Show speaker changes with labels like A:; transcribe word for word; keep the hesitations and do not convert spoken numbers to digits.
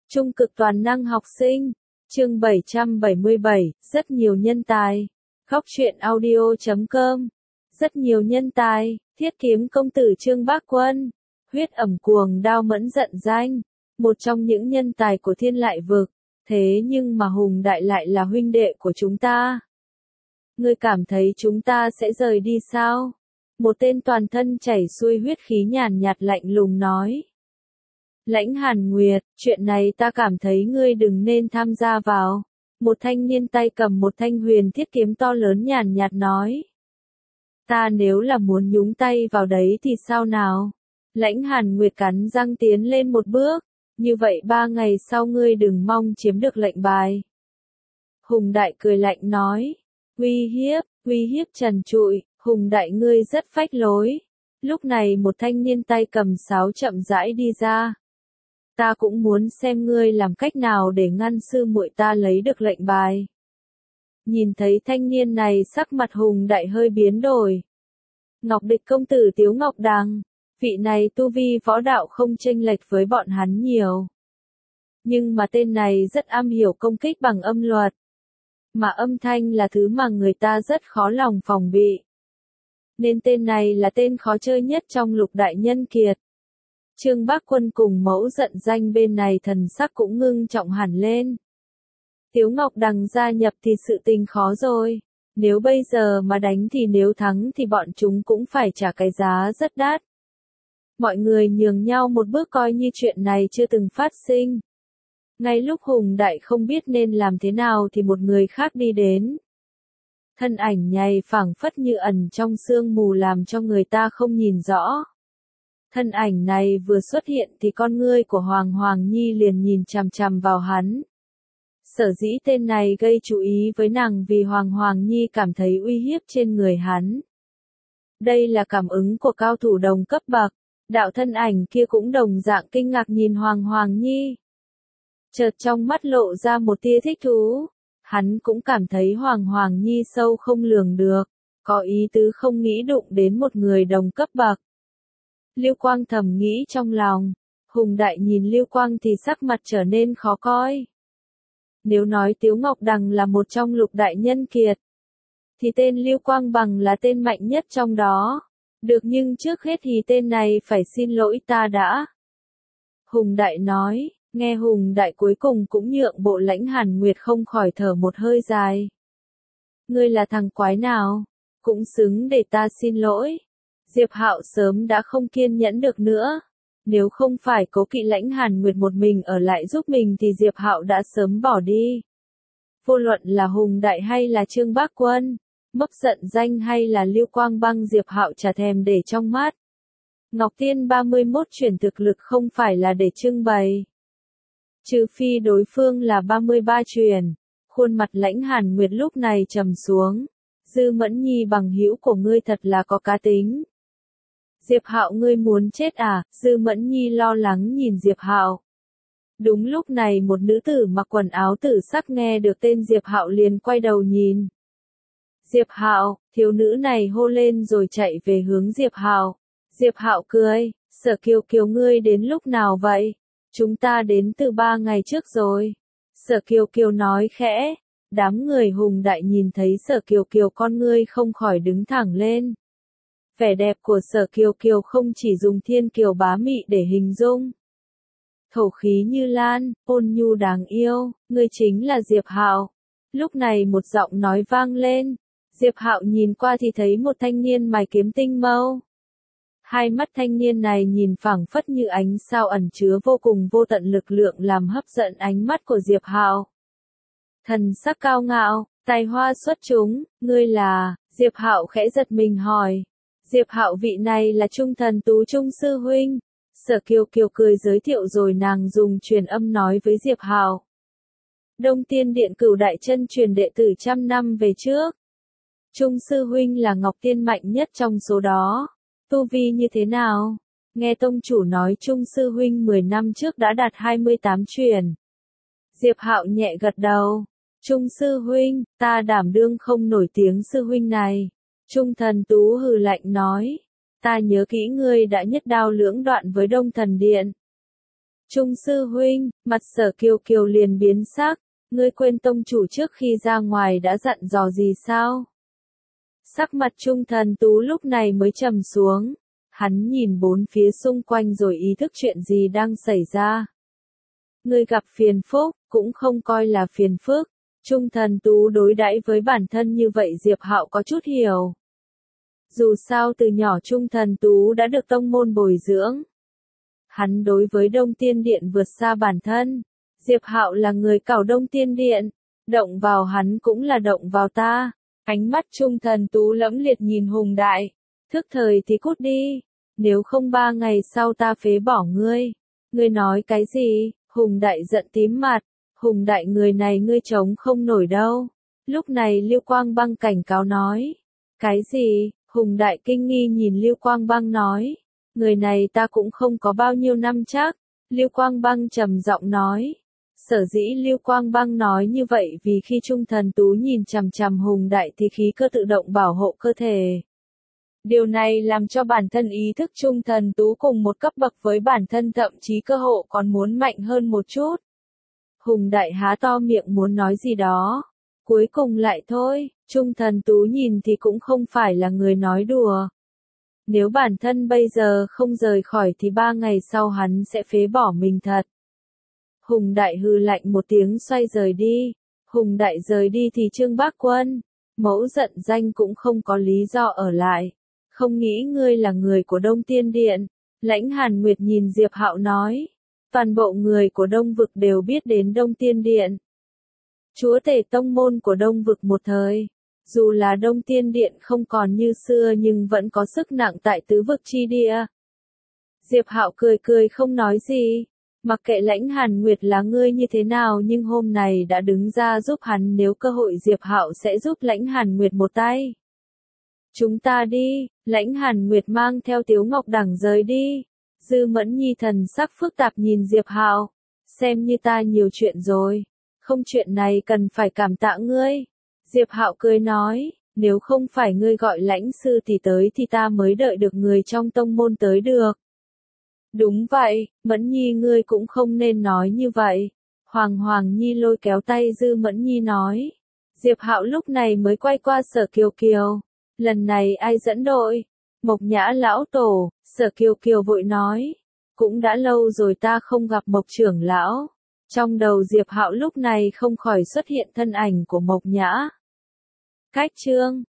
A: Trung cực toàn năng học sinh. Chương bảy trăm bảy mươi bảy, rất nhiều nhân tài. Góc truyện audio chấm com. Rất nhiều nhân tài, Thiết Kiếm công tử Trương Bác Quân, huyết ẩm cuồng đao mẫn giận danh, một trong những nhân tài của Thiên Lại Vực, thế nhưng mà Hùng Đại lại là huynh đệ của chúng ta. Ngươi cảm thấy chúng ta sẽ rời đi sao? Một tên toàn thân chảy xuôi huyết khí nhàn nhạt lạnh lùng nói. Lãnh Hàn Nguyệt, chuyện này ta cảm thấy ngươi đừng nên tham gia vào. Một thanh niên tay cầm một thanh huyền thiết kiếm to lớn nhàn nhạt nói. Ta nếu là muốn nhúng tay vào đấy thì sao nào? Lãnh Hàn Nguyệt cắn răng tiến lên một bước. Như vậy ba ngày sau ngươi đừng mong chiếm được lệnh bài. Hùng Đại cười lạnh nói. Uy hiếp, uy hiếp trần trụi, Hùng Đại ngươi rất phách lối. Lúc này một thanh niên tay cầm sáo chậm rãi đi ra. Ta cũng muốn xem ngươi làm cách nào để ngăn sư muội ta lấy được lệnh bài. Nhìn thấy thanh niên này sắc mặt Hùng Đại hơi biến đổi. Ngọc Địch công tử Tiếu Ngọc Đằng, vị này tu vi võ đạo không chênh lệch với bọn hắn nhiều. Nhưng mà tên này rất am hiểu công kích bằng âm luật. Mà âm thanh là thứ mà người ta rất khó lòng phòng bị. Nên tên này là tên khó chơi nhất trong lục đại nhân kiệt. Trương Bác Quân cùng mẫu giận danh bên này thần sắc cũng ngưng trọng hẳn lên. Tiếu Ngọc Đằng gia nhập thì sự tình khó rồi. Nếu bây giờ mà đánh thì nếu thắng thì bọn chúng cũng phải trả cái giá rất đắt. Mọi người nhường nhau một bước coi như chuyện này chưa từng phát sinh. Ngay lúc Hùng Đại không biết nên làm thế nào thì một người khác đi đến. Thân ảnh nhầy phảng phất như ẩn trong sương mù làm cho người ta không nhìn rõ. Thân ảnh này vừa xuất hiện thì con ngươi của Hoàng Hoàng Nhi liền nhìn chằm chằm vào hắn. Sở dĩ tên này gây chú ý với nàng vì Hoàng Hoàng Nhi cảm thấy uy hiếp trên người hắn. Đây là cảm ứng của cao thủ đồng cấp bậc, đạo thân ảnh kia cũng đồng dạng kinh ngạc nhìn Hoàng Hoàng Nhi. Chợt trong mắt lộ ra một tia thích thú, hắn cũng cảm thấy Hoàng Hoàng Nhi sâu không lường được, có ý tứ không nghĩ đụng đến một người đồng cấp bậc. Lưu Quang thầm nghĩ trong lòng, Hùng Đại nhìn Lưu Quang thì sắc mặt trở nên khó coi. Nếu nói Tiếu Ngọc Đằng là một trong lục đại nhân kiệt, thì tên Lưu Quang Bằng là tên mạnh nhất trong đó. Được nhưng trước hết thì tên này phải xin lỗi ta đã. Hùng Đại nói, nghe Hùng Đại cuối cùng cũng nhượng bộ. Lãnh Hàn Nguyệt không khỏi thở một hơi dài. Ngươi là thằng quái nào, cũng xứng để ta xin lỗi. Diệp Hạo sớm đã không kiên nhẫn được nữa. Nếu không phải cố kỵ Lãnh Hàn Nguyệt một mình ở lại giúp mình thì Diệp Hạo đã sớm bỏ đi. Vô luận là Hùng Đại hay là Trương Bác Quân, Mấp giận danh hay là Lưu Quang Băng, Diệp Hạo chả thèm để trong mắt. Ngọc Tiên ba mươi mốt chuyển thực lực không phải là để trưng bày. Trừ phi đối phương là ba mươi ba chuyển. Khuôn mặt Lãnh Hàn Nguyệt lúc này trầm xuống. Dư Mẫn Nhi bằng hữu của ngươi thật là có cá tính. Diệp Hạo ngươi muốn chết à? Dư Mẫn Nhi lo lắng nhìn Diệp Hạo. Đúng lúc này một nữ tử mặc quần áo tử sắc nghe được tên Diệp Hạo liền quay đầu nhìn. Diệp Hạo, thiếu nữ này hô lên rồi chạy về hướng Diệp Hạo. Diệp Hạo cười, Sở Kiều Kiều ngươi đến lúc nào vậy? Chúng ta đến từ ba ngày trước rồi. Sở Kiều Kiều nói khẽ. Đám người Hùng Đại nhìn thấy Sở Kiều Kiều con ngươi không khỏi đứng thẳng lên. Vẻ đẹp của Sở Kiều Kiều không chỉ dùng thiên kiều bá mị để hình dung. Thổ khí như lan, ôn nhu đáng yêu, ngươi chính là Diệp Hạo. Lúc này một giọng nói vang lên. Diệp Hạo nhìn qua thì thấy một thanh niên mày kiếm tinh mâu. Hai mắt thanh niên này nhìn phảng phất như ánh sao ẩn chứa vô cùng vô tận lực lượng làm hấp dẫn ánh mắt của Diệp Hạo. Thần sắc cao ngạo, tài hoa xuất chúng, ngươi là? Diệp Hạo khẽ giật mình hỏi. Diệp Hạo vị này là Trung Thần Tú Trung sư huynh. Sở Kiều Kiều cười giới thiệu rồi nàng dùng truyền âm nói với Diệp Hạo. Đông Tiên Điện Cửu Đại Chân truyền đệ tử trăm năm về trước. Trung sư huynh là Ngọc Tiên mạnh nhất trong số đó. Tu vi như thế nào? Nghe tông chủ nói Trung sư huynh mười năm trước đã đạt hai mươi tám truyền. Diệp Hạo nhẹ gật đầu. Trung sư huynh, ta đảm đương không nổi tiếng sư huynh này. Trung Thần Tú hừ lạnh nói. Ta nhớ kỹ ngươi đã nhất đao lưỡng đoạn với Đông Thần Điện. Trung sư huynh, mặt Sở Kiều Kiều liền biến sắc, ngươi quên tông chủ trước khi ra ngoài đã dặn dò gì sao? Sắc mặt Trung Thần Tú lúc này mới trầm xuống, hắn nhìn bốn phía xung quanh rồi ý thức chuyện gì đang xảy ra. Ngươi gặp phiền phức, cũng không coi là phiền phức. Trung Thần Tú đối đãi với bản thân như vậy Diệp Hạo có chút hiểu. Dù sao từ nhỏ Trung Thần Tú đã được tông môn bồi dưỡng. Hắn đối với Đông Tiên Điện vượt xa bản thân. Diệp Hạo là người cảo Đông Tiên Điện, động vào hắn cũng là động vào ta. Ánh mắt Trung Thần Tú lẫm liệt nhìn Hùng Đại, thức thời thì cút đi, nếu không ba ngày sau ta phế bỏ ngươi. Ngươi nói cái gì? Hùng Đại giận tím mặt, Hùng Đại người này ngươi chống không nổi đâu. Lúc này Lưu Quang Băng cảnh cáo nói, cái gì? Hùng Đại kinh nghi nhìn Lưu Quang Băng nói, người này ta cũng không có bao nhiêu năm chắc. Lưu Quang Băng trầm giọng nói, sở dĩ Lưu Quang Băng nói như vậy vì khi Trung Thần Tú nhìn chằm chằm Hùng Đại thì khí cơ tự động bảo hộ cơ thể. Điều này làm cho bản thân ý thức Trung Thần Tú cùng một cấp bậc với bản thân, thậm chí cơ hộ còn muốn mạnh hơn một chút. Hùng Đại há to miệng muốn nói gì đó, cuối cùng lại thôi. Trung Thần Tú nhìn thì cũng không phải là người nói đùa. Nếu bản thân bây giờ không rời khỏi thì ba ngày sau hắn sẽ phế bỏ mình thật. Hùng Đại hừ lạnh một tiếng xoay rời đi. Hùng Đại rời đi thì Trương Bác Quân, mẫu giận danh cũng không có lý do ở lại. Không nghĩ ngươi là người của Đông Tiên Điện. Lãnh Hàn Nguyệt nhìn Diệp Hạo nói, toàn bộ người của Đông Vực đều biết đến Đông Tiên Điện. Chúa tể tông môn của Đông Vực một thời. Dù là Đông Tiên Điện không còn như xưa nhưng vẫn có sức nặng tại tứ vực chi địa. Diệp Hạo cười cười không nói gì. Mặc kệ Lãnh Hàn Nguyệt là ngươi như thế nào nhưng hôm nay đã đứng ra giúp hắn, nếu cơ hội Diệp Hạo sẽ giúp Lãnh Hàn Nguyệt một tay. Chúng ta đi. Lãnh Hàn Nguyệt mang theo Tiếu Ngọc Đẳng rời đi. Dư Mẫn Nhi thần sắc phức tạp nhìn Diệp Hạo, xem như ta nhiều chuyện rồi, không chuyện này cần phải cảm tạ ngươi. Diệp Hạo cười nói, nếu không phải ngươi gọi Lãnh sư tỷ tới thì ta mới đợi được người trong tông môn tới được. Đúng vậy, Mẫn Nhi ngươi cũng không nên nói như vậy. Hoàng Hoàng Nhi lôi kéo tay Dư Mẫn Nhi nói. Diệp Hạo lúc này mới quay qua Sở Kiều Kiều. Lần này ai dẫn đội? Mộc Nhã lão tổ. Sở Kiều Kiều vội nói. Cũng đã lâu rồi ta không gặp Mộc trưởng lão. Trong đầu Diệp Hạo lúc này không khỏi xuất hiện thân ảnh của Mộc Nhã. Cách chương